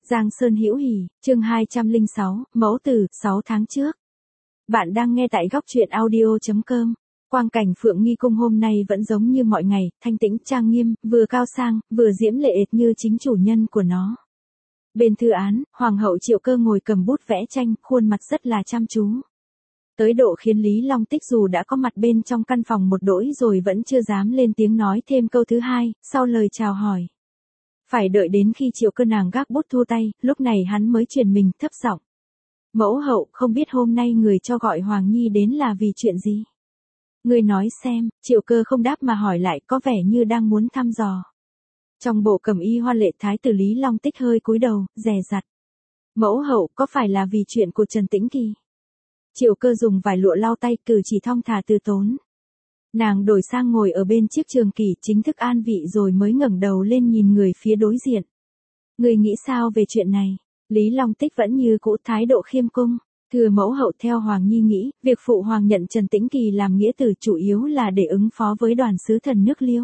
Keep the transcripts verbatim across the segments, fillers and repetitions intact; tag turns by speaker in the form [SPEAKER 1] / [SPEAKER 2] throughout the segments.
[SPEAKER 1] Giang Sơn Hữu Hỉ, chương hai trăm lẻ sáu, mẫu tử, sáu tháng trước. Bạn đang nghe tại góc truyện audio chấm com. Quang cảnh Phượng Nghi Cung hôm nay vẫn giống như mọi ngày, thanh tĩnh trang nghiêm, vừa cao sang, vừa diễm lệ như chính chủ nhân của nó. Bên thư án, Hoàng hậu Triệu Cơ ngồi cầm bút vẽ tranh, khuôn mặt rất là chăm chú. Tới độ khiến Lý Long Tích dù đã có mặt bên trong căn phòng một đỗi rồi vẫn chưa dám lên tiếng nói thêm câu thứ hai, sau lời chào hỏi. Phải đợi đến khi Triệu Cơ nàng gác bút thu tay, lúc này hắn mới truyền mình thấp giọng. Mẫu hậu, không biết hôm nay người cho gọi Hoàng Nhi đến là vì chuyện gì? Người nói xem. Triệu Cơ không đáp mà hỏi lại, có vẻ như đang muốn thăm dò. Trong bộ cẩm y hoa lệ thái tử Lý Long Tích hơi cúi đầu, dè dặt. Mẫu hậu, có phải là vì chuyện của Trần Tĩnh Kỳ? Triệu Cơ dùng vải lụa lau tay, cử chỉ thong thả từ tốn. Nàng đổi sang ngồi ở bên chiếc trường kỷ, chính thức an vị rồi mới ngẩng đầu lên nhìn người phía đối diện. Người nghĩ sao về chuyện này? Lý Long Tích vẫn như cũ thái độ khiêm cung. Thưa mẫu hậu, theo Hoàng Nhi nghĩ, việc phụ hoàng nhận Trần Tĩnh Kỳ làm nghĩa tử chủ yếu là để ứng phó với đoàn sứ thần nước Liêu.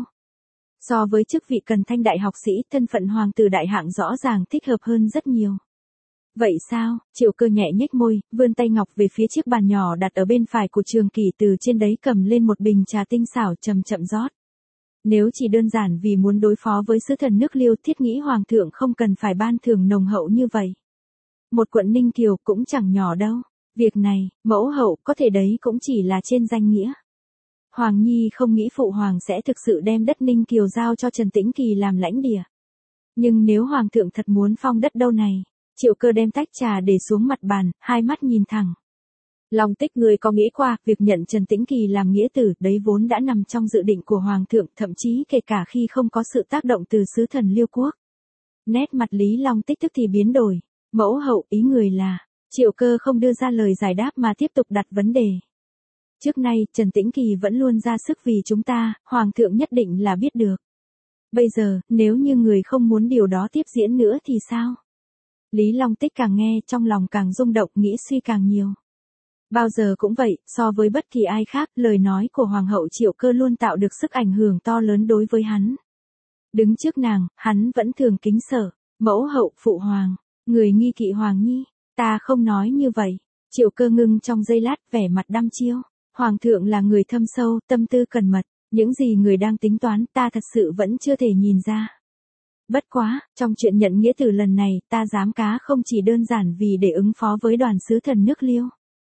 [SPEAKER 1] So với chức vị Cần Thanh đại học sĩ, thân phận hoàng tử đại hạng rõ ràng thích hợp hơn rất nhiều. Vậy sao? Triệu Cơ nhẹ nhếch môi, vươn tay ngọc về phía chiếc bàn nhỏ đặt ở bên phải của trường kỷ, từ trên đấy cầm lên một bình trà tinh xảo, chậm chậm rót. Nếu chỉ đơn giản vì muốn đối phó với sứ thần nước Liêu, thiết nghĩ hoàng thượng không cần phải ban thưởng nồng hậu như vậy. Một quận Ninh Kiều cũng chẳng nhỏ đâu. Việc này, mẫu hậu, có thể đấy cũng chỉ là trên danh nghĩa. Hoàng Nhi không nghĩ phụ hoàng sẽ thực sự đem đất Ninh Kiều giao cho Trần Tĩnh Kỳ làm lãnh địa. Nhưng nếu hoàng thượng thật muốn phong đất đâu này. Triệu Cơ đem tách trà để xuống mặt bàn, hai mắt nhìn thẳng. Long Tích, người có nghĩ qua, việc nhận Trần Tĩnh Kỳ làm nghĩa tử, đấy vốn đã nằm trong dự định của Hoàng thượng, thậm chí kể cả khi không có sự tác động từ sứ thần Liêu Quốc. Nét mặt Lý Long Tích tức thì biến đổi. Mẫu hậu, ý người là, Triệu Cơ không đưa ra lời giải đáp mà tiếp tục đặt vấn đề. Trước nay, Trần Tĩnh Kỳ vẫn luôn ra sức vì chúng ta, Hoàng thượng nhất định là biết được. Bây giờ, nếu như người không muốn điều đó tiếp diễn nữa thì sao? Lý Long Tích càng nghe trong lòng càng rung động, nghĩ suy càng nhiều. Bao giờ cũng vậy, so với bất kỳ ai khác, lời nói của Hoàng hậu Triệu Cơ luôn tạo được sức ảnh hưởng to lớn đối với hắn. Đứng trước nàng, hắn vẫn thường kính sợ. Mẫu hậu, phụ hoàng, người nghi kỵ Hoàng Nhi, ta không nói như vậy. Triệu Cơ ngưng trong giây lát, vẻ mặt đăm chiêu. Hoàng thượng là người thâm sâu, tâm tư cẩn mật, những gì người đang tính toán ta thật sự vẫn chưa thể nhìn ra. Bất quá, trong chuyện nhận nghĩa tử lần này, ta dám cá không chỉ đơn giản vì để ứng phó với đoàn sứ thần nước Liêu.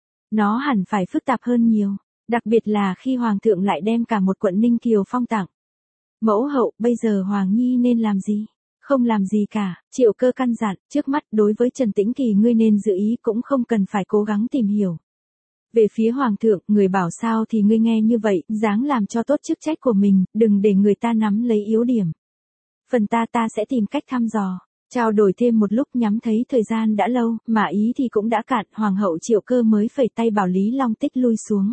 [SPEAKER 1] Nó hẳn phải phức tạp hơn nhiều, đặc biệt là khi Hoàng thượng lại đem cả một quận Ninh Kiều phong tặng. Mẫu hậu, bây giờ Hoàng Nhi nên làm gì? Không làm gì cả. Triệu Cơ căn dặn, trước mắt đối với Trần Tĩnh Kỳ ngươi nên giữ ý, cũng không cần phải cố gắng tìm hiểu. Về phía Hoàng thượng, người bảo sao thì ngươi nghe như vậy, ráng làm cho tốt chức trách của mình, đừng để người ta nắm lấy yếu điểm. Phần ta ta sẽ tìm cách thăm dò, trao đổi thêm một lúc, nhắm thấy thời gian đã lâu, mà ý thì cũng đã cạn, Hoàng hậu Triệu Cơ mới phẩy tay bảo Lý Long Tích lui xuống.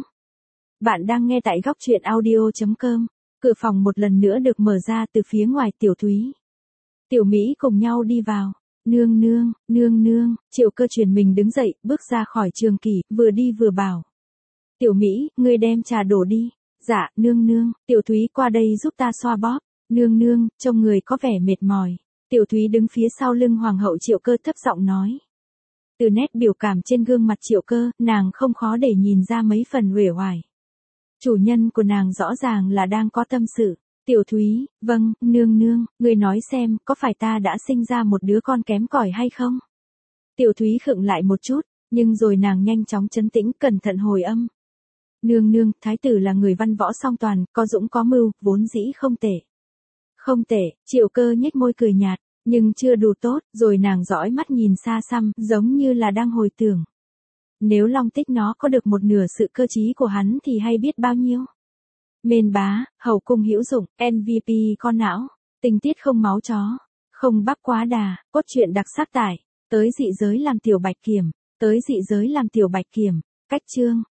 [SPEAKER 1] Bạn đang nghe tại góc truyện audio chấm com. Cửa phòng một lần nữa được mở ra, từ phía ngoài Tiểu Thúy, Tiểu Mỹ cùng nhau đi vào. Nương nương, nương nương. Triệu Cơ chuyển mình đứng dậy, bước ra khỏi trường kỷ, vừa đi vừa bảo. Tiểu Mỹ, ngươi đem trà đổ đi. Dạ, nương nương. Tiểu Thúy, qua đây giúp ta xoa bóp. Nương nương, trông người có vẻ mệt mỏi. Tiểu Thúy đứng phía sau lưng Hoàng hậu Triệu Cơ thấp giọng nói. Từ nét biểu cảm trên gương mặt Triệu Cơ, nàng không khó để nhìn ra mấy phần uể oải. Chủ nhân của nàng rõ ràng là đang có tâm sự. Tiểu Thúy, vâng, nương nương, người nói xem, có phải ta đã sinh ra một đứa con kém cỏi hay không? Tiểu Thúy khựng lại một chút, nhưng rồi nàng nhanh chóng trấn tĩnh, cẩn thận hồi âm. Nương nương, thái tử là người văn võ song toàn, có dũng có mưu, vốn dĩ không tệ. Không tệ. Triệu Cơ nhếch môi cười nhạt, nhưng chưa đủ tốt, rồi nàng dõi mắt nhìn xa xăm, giống như là đang hồi tưởng. Nếu Long Tích nó có được một nửa sự cơ trí của hắn thì hay biết bao nhiêu. Mên bá, hậu cung hữu dụng, em vê pê con não, tình tiết không máu chó, không bắp quá đà, cốt truyện đặc sắc tải, tới dị giới làm tiểu bạch kiểm, tới dị giới làm tiểu bạch kiểm, cách chương.